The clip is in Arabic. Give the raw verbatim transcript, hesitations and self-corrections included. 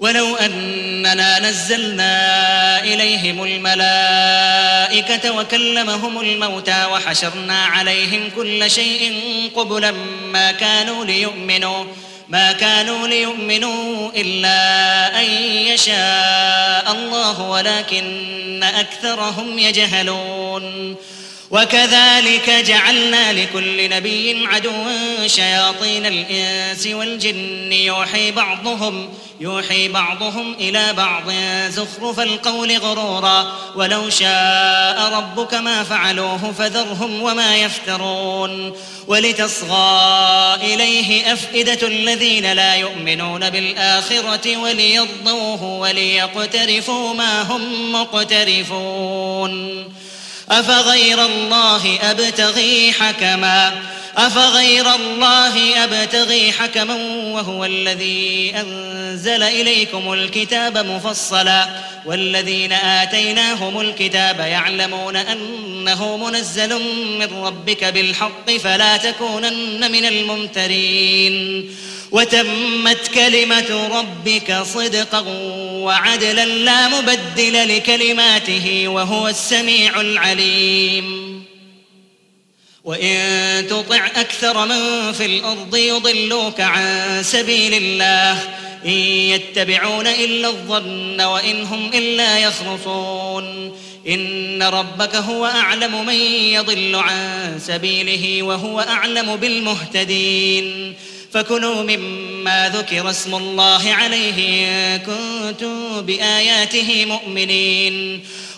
ولو أننا نزلنا إليهم الملائكة وكلمهم الموتى وحشرنا عليهم كل شيء قبلا ما كانوا ليؤمنوا ما كانوا ليؤمنوا إلا أن يشاء الله ولكن أكثرهم يجهلون. وكذلك جعلنا لكل نبي عدوا شياطين الإنس والجن يوحي بعضهم يوحي بعضهم إلى بعض زخرف القول غرورا ولو شاء ربك ما فعلوه فذرهم وما يفترون. ولتصغى إليه أفئدة الذين لا يؤمنون بالآخرة وليرضوه وليقترفوا ما هم مقترفون. أفغير الله أبتغي حكما أفغير الله أبتغي حكما وهو الذي أنزل إليكم الكتاب مفصلا والذين آتيناهم الكتاب يعلمون أنه منزل من ربك بالحق فلا تكونن من الممترين. وتمت كلمة ربك صدقا وعدلا لا مبدل لكلماته وهو السميع العليم. وإن تطع أكثر من في الأرض يضلوك عن سبيل الله إن يتبعون إلا الظن وإن هم إلا يخرصون. إن ربك هو أعلم من يضل عن سبيله وهو أعلم بالمهتدين. فكلوا مما ذكر اسم الله عليه إن كنتم بآياته مؤمنين.